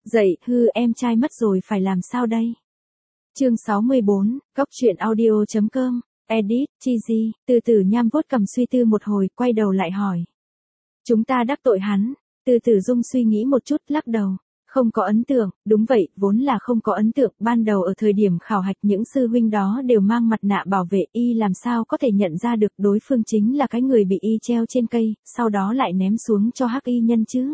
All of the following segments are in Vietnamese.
Dậy, em trai mất rồi phải làm sao đây? Chương 64, Cóc truyện audio.com, edit, Chizy, Từ Tử Nham vuốt cằm suy tư một hồi, quay đầu lại hỏi. Chúng ta đắc tội hắn. Từ Tử Dung suy nghĩ một chút, lắc đầu. Không có ấn tượng, đúng vậy, vốn là không có ấn tượng, ban đầu ở thời điểm khảo hạch những sư huynh đó đều mang mặt nạ bảo vệ, y làm sao có thể nhận ra được đối phương chính là cái người bị y treo trên cây, sau đó lại ném xuống cho hắc y nhân chứ.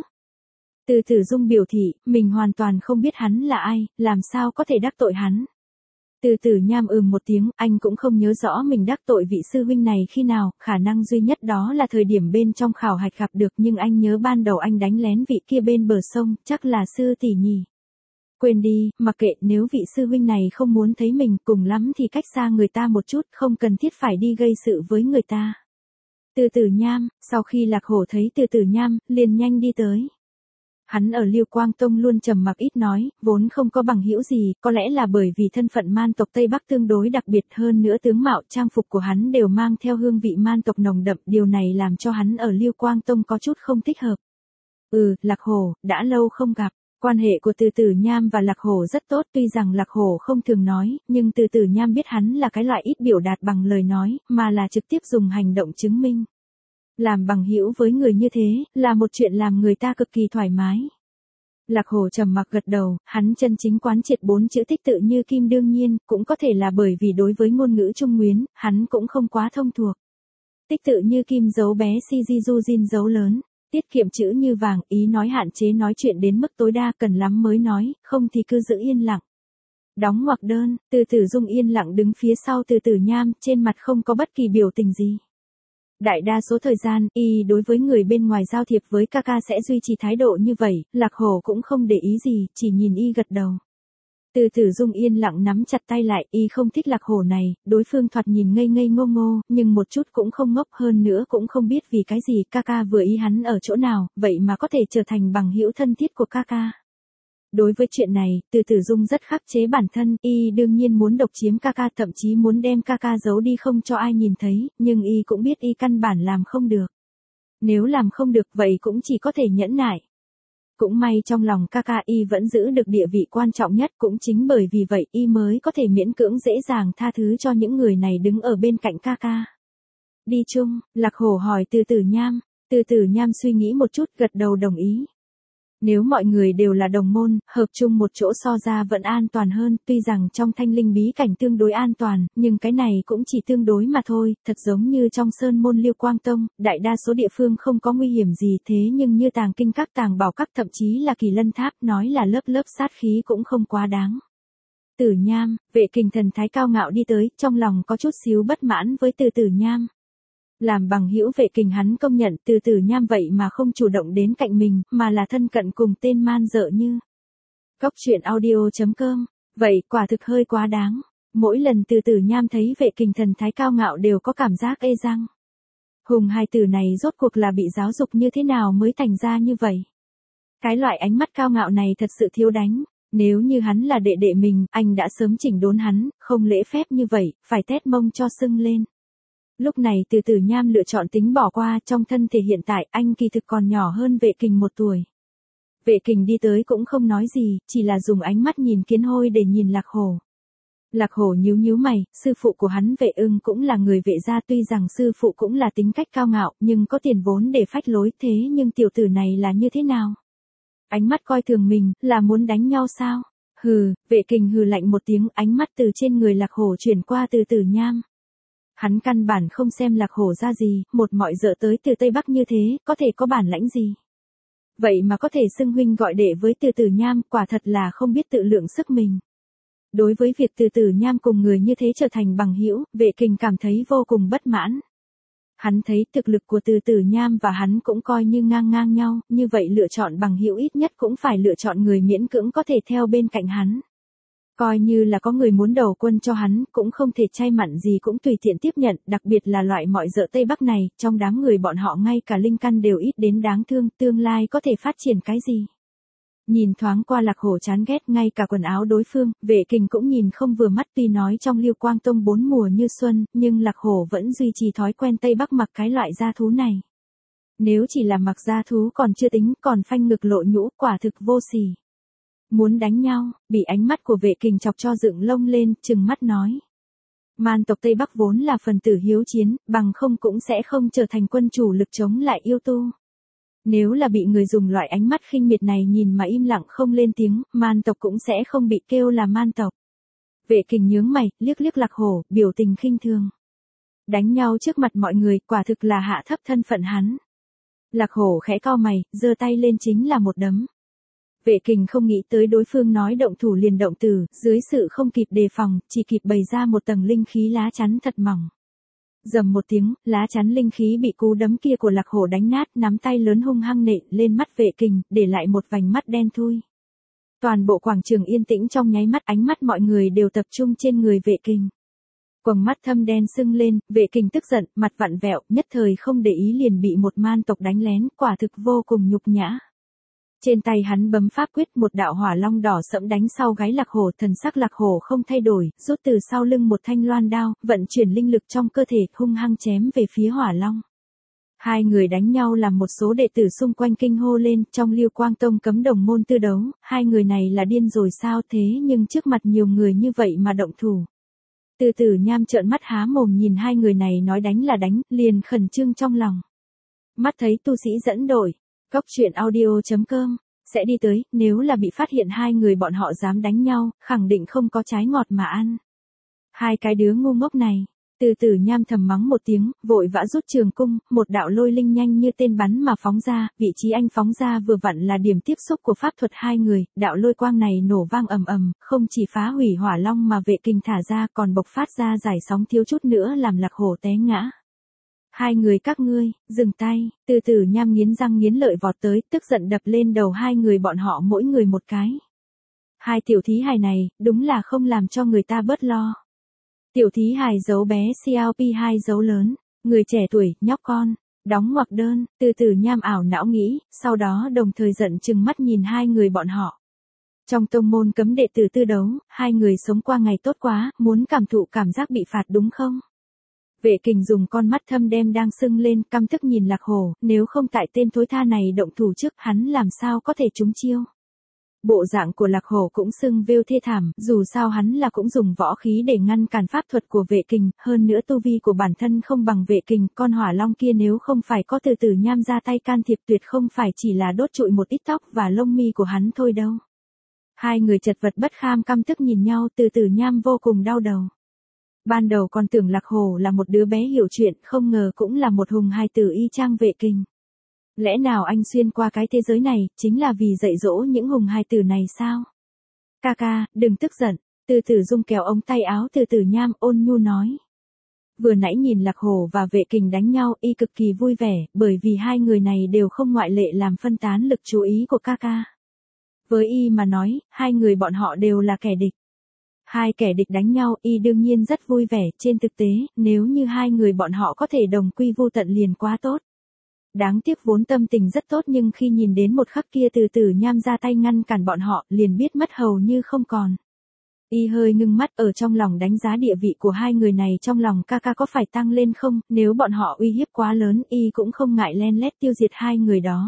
Từ Tử Dung biểu thị, mình hoàn toàn không biết hắn là ai, làm sao có thể đắc tội hắn. Từ Tử Nham một tiếng, anh cũng không nhớ rõ mình đắc tội vị sư huynh này khi nào, khả năng duy nhất đó là thời điểm bên trong khảo hạch gặp được, nhưng anh nhớ ban đầu anh đánh lén vị kia bên bờ sông, chắc là sư tỷ nhỉ. Quên đi, mặc kệ, nếu vị sư huynh này không muốn thấy mình, cùng lắm thì cách xa người ta một chút, không cần thiết phải đi gây sự với người ta. Từ Tử Nham, sau khi Lạc Hổ thấy Từ Tử Nham, liền nhanh đi tới. Hắn ở Liêu Quang Tông luôn trầm mặc ít nói, vốn không có bằng hữu gì, có lẽ là bởi vì thân phận man tộc Tây Bắc tương đối đặc biệt, hơn nữa tướng mạo trang phục của hắn đều mang theo hương vị man tộc nồng đậm, điều này làm cho hắn ở Liêu Quang Tông có chút không thích hợp. Lạc Hổ, đã lâu không gặp. Quan hệ của Từ Tử Nham và Lạc Hổ rất tốt, tuy rằng Lạc Hổ không thường nói, nhưng Từ Tử Nham biết hắn là cái loại ít biểu đạt bằng lời nói, mà là trực tiếp dùng hành động chứng minh. Làm bằng hữu với người như thế, là một chuyện làm người ta cực kỳ thoải mái. Lạc Hổ trầm mặc gật đầu, hắn chân chính quán triệt 4 chữ tích tự như kim, đương nhiên, cũng có thể là bởi vì đối với ngôn ngữ Trung Nguyên, hắn cũng không quá thông thuộc. Tích tự như kim dấu bé Shijizu Jin dấu lớn, tiết kiệm chữ như vàng, ý nói hạn chế nói chuyện đến mức tối đa, cần lắm mới nói, không thì cứ giữ yên lặng. Đóng ngoặc đơn, Từ Tử Dung yên lặng đứng phía sau Từ Tử Nham, trên mặt không có bất kỳ biểu tình gì. Đại đa số thời gian, y đối với người bên ngoài giao thiệp với ca ca sẽ duy trì thái độ như vậy, Lạc Hổ cũng không để ý gì, chỉ nhìn y gật đầu. Từ Tử Dung yên lặng nắm chặt tay lại, y không thích Lạc Hổ này, đối phương thoạt nhìn ngây ngây ngô ngô, nhưng một chút cũng không ngốc, hơn nữa cũng không biết vì cái gì ca ca vừa ý hắn ở chỗ nào, vậy mà có thể trở thành bằng hữu thân thiết của ca ca. Đối với chuyện này, Từ Tử Dung rất khắc chế bản thân, y đương nhiên muốn độc chiếm ca ca, thậm chí muốn đem ca ca giấu đi không cho ai nhìn thấy, nhưng y cũng biết y căn bản làm không được. Nếu làm không được vậy cũng chỉ có thể nhẫn nại. Cũng may trong lòng ca ca y vẫn giữ được địa vị quan trọng nhất, cũng chính bởi vì vậy y mới có thể miễn cưỡng dễ dàng tha thứ cho những người này đứng ở bên cạnh ca ca. Đi chung, Lạc Hổ hỏi Từ Tử Nham. Từ Tử Nham suy nghĩ một chút, gật đầu đồng ý. Nếu mọi người đều là đồng môn, hợp chung một chỗ so ra vẫn an toàn hơn, tuy rằng trong Thanh Linh bí cảnh tương đối an toàn, nhưng cái này cũng chỉ tương đối mà thôi, thật giống như trong Sơn môn Liêu Quang Tông, đại đa số địa phương không có nguy hiểm gì, thế nhưng như Tàng Kinh Các, Tàng Bảo Các, thậm chí là Kỳ Lân Tháp, nói là lớp lớp sát khí cũng không quá đáng. Tử Nham, Vệ Kình thần thái cao ngạo đi tới, trong lòng có chút xíu bất mãn với Từ Tử Nham. Làm bằng hữu Vệ Kình hắn công nhận Từ Tử Nham vậy mà không chủ động đến cạnh mình, mà là thân cận cùng tên man dợ như. Cóc truyện audio.com, vậy quả thực hơi quá đáng. Mỗi lần Từ Tử Nham thấy Vệ Kình thần thái cao ngạo đều có cảm giác ê răng. Hùng hai từ này rốt cuộc là bị giáo dục như thế nào mới thành ra như vậy. Cái loại ánh mắt cao ngạo này thật sự thiếu đánh. Nếu như hắn là đệ đệ mình, anh đã sớm chỉnh đốn hắn, không lễ phép như vậy, phải tét mông cho sưng lên. Lúc này Từ Tử Nham lựa chọn tính bỏ qua, trong thân thể hiện tại anh kỳ thực còn nhỏ hơn Vệ Kình 1 tuổi. Vệ Kình đi tới cũng không nói gì, chỉ là dùng ánh mắt nhìn kiến hôi để nhìn Lạc Hổ. Lạc Hổ nhíu nhíu mày, sư phụ của hắn Vệ Ưng cũng là người Vệ gia, tuy rằng sư phụ cũng là tính cách cao ngạo, nhưng có tiền vốn để phách lối, thế nhưng tiểu tử này là như thế nào? Ánh mắt coi thường mình, là muốn đánh nhau sao? Hừ, Vệ Kình hừ lạnh một tiếng, ánh mắt từ trên người Lạc Hổ chuyển qua Từ Tử Nham. Hắn căn bản không xem Lạc Hổ ra gì, một mọi dợ tới từ Tây Bắc như thế, có thể có bản lãnh gì. Vậy mà có thể xưng huynh gọi đệ với Từ Tử Nham, quả thật là không biết tự lượng sức mình. Đối với việc Từ Tử Nham cùng người như thế trở thành bằng hữu, Vệ Kình cảm thấy vô cùng bất mãn. Hắn thấy thực lực của Từ Tử Nham và hắn cũng coi như ngang ngang nhau, như vậy lựa chọn bằng hữu ít nhất cũng phải lựa chọn người miễn cưỡng có thể theo bên cạnh hắn. Coi như là có người muốn đầu quân cho hắn, cũng không thể chay mặn gì cũng tùy tiện tiếp nhận, đặc biệt là loại mọi dợ Tây Bắc này, trong đám người bọn họ ngay cả linh căn đều ít đến đáng thương, tương lai có thể phát triển cái gì. Nhìn thoáng qua Lạc Hổ chán ghét, ngay cả quần áo đối phương, Vệ Kình cũng nhìn không vừa mắt, tuy nói trong Liêu Quang Tông 4 mùa như xuân, nhưng Lạc Hổ vẫn duy trì thói quen Tây Bắc mặc cái loại da thú này. Nếu chỉ là mặc da thú còn chưa tính, còn phanh ngực lộ nhũ, quả thực vô sỉ. Muốn đánh nhau, bị ánh mắt của Vệ Kình chọc cho dựng lông lên, trừng mắt nói. Man tộc Tây Bắc vốn là phần tử hiếu chiến, bằng không cũng sẽ không trở thành quân chủ lực chống lại yêu tu. Nếu là bị người dùng loại ánh mắt khinh miệt này nhìn mà im lặng không lên tiếng, man tộc cũng sẽ không bị kêu là man tộc. Vệ Kình nhướng mày, liếc liếc Lạc Hổ, biểu tình khinh thường. Đánh nhau trước mặt mọi người, quả thực là hạ thấp thân phận hắn. Lạc Hổ khẽ cau mày, giơ tay lên chính là một đấm. Vệ Kình không nghĩ tới đối phương nói động thủ liền động từ, dưới sự không kịp đề phòng, chỉ kịp bày ra một tầng linh khí lá chắn thật mỏng. Rầm một tiếng, lá chắn linh khí bị cú đấm kia của Lạc Hổ đánh nát, nắm tay lớn hung hăng nện lên mắt Vệ Kình, để lại một vành mắt đen thui. Toàn bộ quảng trường yên tĩnh trong nháy mắt, ánh mắt mọi người đều tập trung trên người Vệ Kình. Quầng mắt thâm đen sưng lên, Vệ Kình tức giận, mặt vặn vẹo, nhất thời không để ý liền bị một man tộc đánh lén, quả thực vô cùng nhục nhã. Trên tay hắn bấm pháp quyết, một đạo hỏa long đỏ sẫm đánh sau gáy Lạc Hổ, thần sắc Lạc Hổ không thay đổi, rút từ sau lưng một thanh loan đao, vận chuyển linh lực trong cơ thể, hung hăng chém về phía hỏa long. Hai người đánh nhau làm một số đệ tử xung quanh kinh hô lên, trong Lưu Quang Tông cấm đồng môn tư đấu, hai người này là điên rồi sao thế, nhưng trước mặt nhiều người như vậy mà động thủ. Từ Tử Nham trợn mắt há mồm nhìn hai người này nói đánh là đánh, liền khẩn trương trong lòng. Mắt thấy tu sĩ dẫn đội, Cốc Truyện Audio.com sẽ đi tới, nếu là bị phát hiện hai người bọn họ dám đánh nhau, khẳng định không có trái ngọt mà ăn. Hai cái đứa ngu ngốc này. Từ Tử Nham thầm mắng một tiếng, vội vã rút trường cung, một đạo lôi linh nhanh như tên bắn mà phóng ra, vị trí anh phóng ra vừa vặn là điểm tiếp xúc của pháp thuật hai người, đạo lôi quang này nổ vang ầm ầm, không chỉ phá hủy hỏa long mà Vệ Kình thả ra còn bộc phát ra giải sóng thiếu chút nữa làm Lạc Hổ té ngã. Hai người các ngươi, dừng tay, Từ Tử Nham nghiến răng nghiến lợi vọt tới, tức giận đập lên đầu hai người bọn họ mỗi người một cái. Hai tiểu thí hài này, đúng là không làm cho người ta bớt lo. Tiểu thí hài dấu bé CLP2 dấu lớn, người trẻ tuổi, nhóc con, đóng ngoặc đơn, Từ Tử Nham ảo não nghĩ, sau đó đồng thời giận chừng mắt nhìn hai người bọn họ. Trong tông môn cấm đệ tử tư đấu, hai người sống qua ngày tốt quá, muốn cảm thụ cảm giác bị phạt đúng không? Vệ Kình dùng con mắt thâm đen đang sưng lên, căm tức nhìn Lạc Hổ, nếu không tại tên thối tha này động thủ trước, hắn làm sao có thể trúng chiêu. Bộ dạng của Lạc Hổ cũng sưng vêu thê thảm, dù sao hắn là cũng dùng võ khí để ngăn cản pháp thuật của Vệ Kình, hơn nữa tu vi của bản thân không bằng Vệ Kình, con hỏa long kia nếu không phải có Từ Tử Nham ra tay can thiệp tuyệt không phải chỉ là đốt trụi một ít tóc và lông mi của hắn thôi đâu. Hai người chật vật bất kham căm tức nhìn nhau, Từ Tử Nham vô cùng đau đầu. Ban đầu còn tưởng Lạc Hổ là một đứa bé hiểu chuyện, không ngờ cũng là một hùng hài tử y chang Vệ Kình. Lẽ nào anh xuyên qua cái thế giới này, chính là vì dạy dỗ những hùng hài tử này sao? Ca, đừng tức giận, Từ Tử Dung kéo ống tay áo Từ Tử Nham ôn nhu nói. Vừa nãy nhìn Lạc Hổ và Vệ Kình đánh nhau, y cực kỳ vui vẻ, bởi vì hai người này đều không ngoại lệ làm phân tán lực chú ý của ca. Với y mà nói, hai người bọn họ đều là kẻ địch. Hai kẻ địch đánh nhau, y đương nhiên rất vui vẻ, trên thực tế, nếu như hai người bọn họ có thể đồng quy vô tận liền quá tốt. Đáng tiếc vốn tâm tình rất tốt nhưng khi nhìn đến một khắc kia Từ Tử Nham ra tay ngăn cản bọn họ, liền biết mất hầu như không còn. Y hơi ngưng mắt ở trong lòng đánh giá địa vị của hai người này trong lòng ca có phải tăng lên không, nếu bọn họ uy hiếp quá lớn, y cũng không ngại len lét tiêu diệt hai người đó.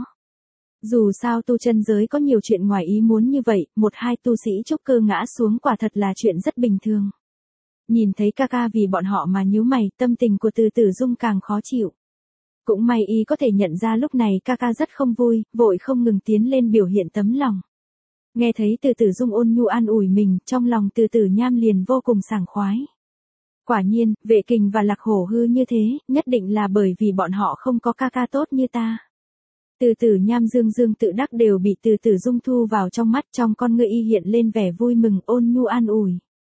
Dù sao tu chân giới có nhiều chuyện ngoài ý muốn như vậy, một hai tu sĩ trúc cơ ngã xuống quả thật là chuyện rất bình thường. Nhìn thấy ca vì bọn họ mà nhíu mày, tâm tình của Từ Tử Dung càng khó chịu. Cũng may y có thể nhận ra lúc này ca rất không vui, vội không ngừng tiến lên biểu hiện tấm lòng. Nghe thấy Từ Tử Dung ôn nhu an ủi mình, trong lòng Từ Tử Nham liền vô cùng sảng khoái. Quả nhiên, Vệ Kình và Lạc Hổ hư như thế, nhất định là bởi vì bọn họ không có ca tốt như ta. Từ Tử Nham dương tự đắc đều bị Từ Tử Dung thu vào trong mắt, trong con ngươi y hiện lên vẻ vui mừng ôn nhu an ủi.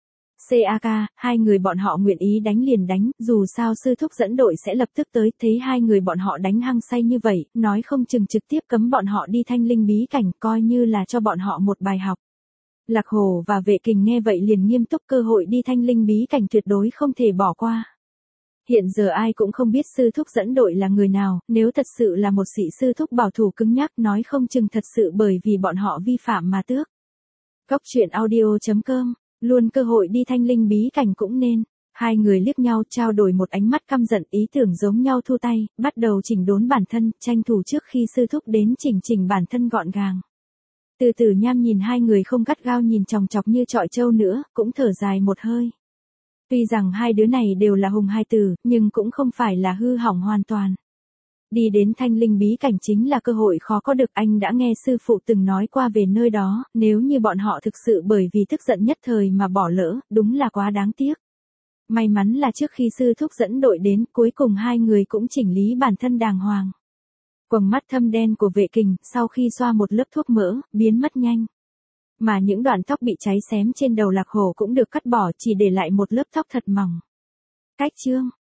Hai người bọn họ nguyện ý đánh liền đánh, dù sao sư thúc dẫn đội sẽ lập tức tới, thấy hai người bọn họ đánh hăng say như vậy, nói không chừng trực tiếp cấm bọn họ đi Thanh Linh bí cảnh, coi như là cho bọn họ một bài học. Lạc Hổ và Vệ Kình nghe vậy liền nghiêm túc, cơ hội đi Thanh Linh bí cảnh tuyệt đối không thể bỏ qua. Hiện giờ ai cũng không biết sư thúc dẫn đội là người nào, nếu thật sự là một sĩ sư thúc bảo thủ cứng nhắc nói không chừng thật sự bởi vì bọn họ vi phạm mà tước. Cốc Truyện Audio.com, luôn cơ hội đi Thanh Linh bí cảnh cũng nên. Hai người liếc nhau trao đổi một ánh mắt căm giận, ý tưởng giống nhau thu tay, bắt đầu chỉnh đốn bản thân, tranh thủ trước khi sư thúc đến chỉnh bản thân gọn gàng. Từ Tử Nham nhìn hai người không gắt gao nhìn chòng chọc như chọi trâu nữa, cũng thở dài một hơi. Tuy rằng hai đứa này đều là hùng hai tử, nhưng cũng không phải là hư hỏng hoàn toàn. Đi đến Thanh Linh bí cảnh chính là cơ hội khó có được, anh đã nghe sư phụ từng nói qua về nơi đó, nếu như bọn họ thực sự bởi vì tức giận nhất thời mà bỏ lỡ, đúng là quá đáng tiếc. May mắn là trước khi sư thúc dẫn đội đến, cuối cùng hai người cũng chỉnh lý bản thân đàng hoàng. Quầng mắt thâm đen của Vệ Kình, sau khi xoa một lớp thuốc mỡ, biến mất nhanh. Mà những đoạn tóc bị cháy xém trên đầu Lạc Hổ cũng được cắt bỏ, chỉ để lại một lớp tóc thật mỏng. Cách chương